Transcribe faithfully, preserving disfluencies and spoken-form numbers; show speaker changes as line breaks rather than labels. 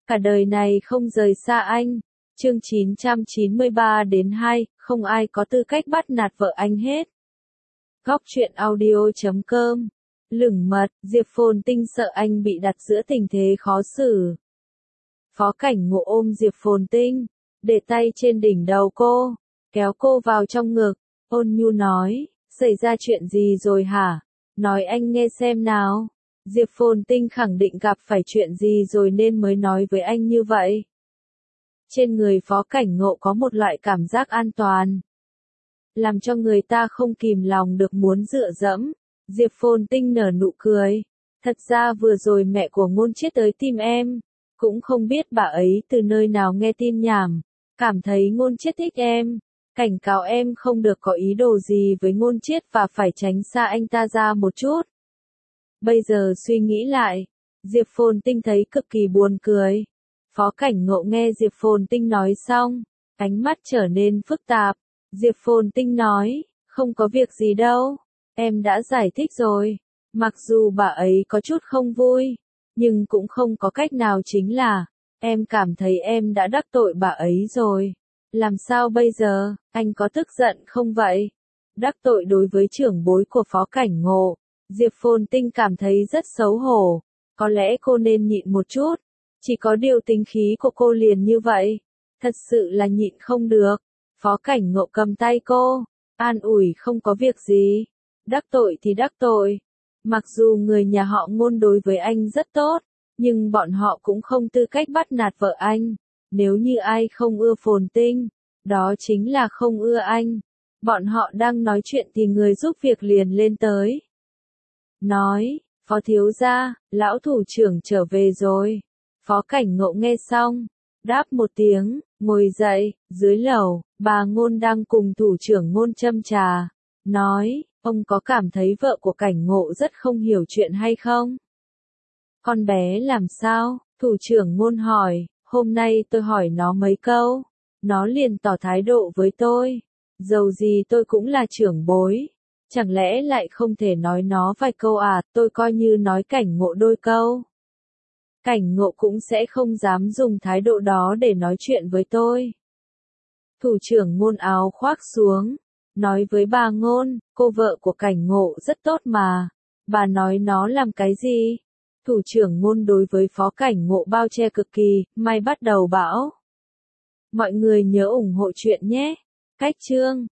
cả đời này không rời xa anh. Chương chín trăm chín mươi ba đến hai, không ai có tư cách bắt nạt vợ anh hết. Góc truyện audio chấm com. Lửng mật, Diệp Phồn Tinh sợ anh bị đặt giữa tình thế khó xử. Phó Cảnh Ngộ ôm Diệp Phồn Tinh, để tay trên đỉnh đầu cô, kéo cô vào trong ngực, ôn nhu nói, xảy ra chuyện gì rồi hả? Nói anh nghe xem nào. Diệp Phồn Tinh khẳng định gặp phải chuyện gì rồi nên mới nói với anh như vậy. Trên người Phó Cảnh Ngộ có một loại cảm giác an toàn, làm cho người ta không kìm lòng được muốn dựa dẫm. Diệp Phồn Tinh nở nụ cười. Thật ra vừa rồi mẹ của Ngôn Chiết tới tìm em, cũng không biết bà ấy từ nơi nào nghe tin nhảm, cảm thấy Ngôn Chiết thích em, cảnh cáo em không được có ý đồ gì với Ngôn Chiết và phải tránh xa anh ta ra một chút. Bây giờ suy nghĩ lại, Diệp Phồn Tinh thấy cực kỳ buồn cười. Phó Cảnh Ngộ nghe Diệp Phồn Tinh nói xong, ánh mắt trở nên phức tạp. Diệp Phồn Tinh nói, không có việc gì đâu, em đã giải thích rồi. Mặc dù bà ấy có chút không vui, nhưng cũng không có cách nào, chính là, em cảm thấy em đã đắc tội bà ấy rồi. Làm sao bây giờ, anh có tức giận không vậy? Đắc tội đối với trưởng bối của Phó Cảnh Ngộ, Diệp Phồn Tinh cảm thấy rất xấu hổ. Có lẽ cô nên nhịn một chút, chỉ có điều tính khí của cô liền như vậy, thật sự là nhịn không được. Phó Cảnh Ngộ cầm tay cô, an ủi không có việc gì, đắc tội thì đắc tội. Mặc dù người nhà họ Ngôn đối với anh rất tốt, nhưng bọn họ cũng không tư cách bắt nạt vợ anh. Nếu như ai không ưa Phồn Tinh, đó chính là không ưa anh. Bọn họ đang nói chuyện thì người giúp việc liền lên tới. Nói, Phó thiếu gia, lão thủ trưởng trở về rồi. Phó Cảnh Ngộ nghe xong, đáp một tiếng, ngồi dậy. Dưới lầu, bà Ngôn đang cùng thủ trưởng Ngôn châm trà, nói, ông có cảm thấy vợ của Cảnh Ngộ rất không hiểu chuyện hay không? Con bé làm sao? Thủ trưởng Ngôn hỏi. Hôm nay tôi hỏi nó mấy câu, nó liền tỏ thái độ với tôi. Dầu gì tôi cũng là trưởng bối, chẳng lẽ lại không thể nói nó vài câu à? Tôi coi như nói Cảnh Ngộ đôi câu, Cảnh Ngộ cũng sẽ không dám dùng thái độ đó để nói chuyện với tôi. Thủ trưởng Ngôn áo khoác xuống, nói với bà Ngôn, cô vợ của Cảnh Ngộ rất tốt mà, bà nói nó làm cái gì? Thủ trưởng Ngôn đối với Phó Cảnh Ngộ bao che cực kỳ. May bắt đầu bão. Mọi người nhớ ủng hộ chuyện nhé. Cách chương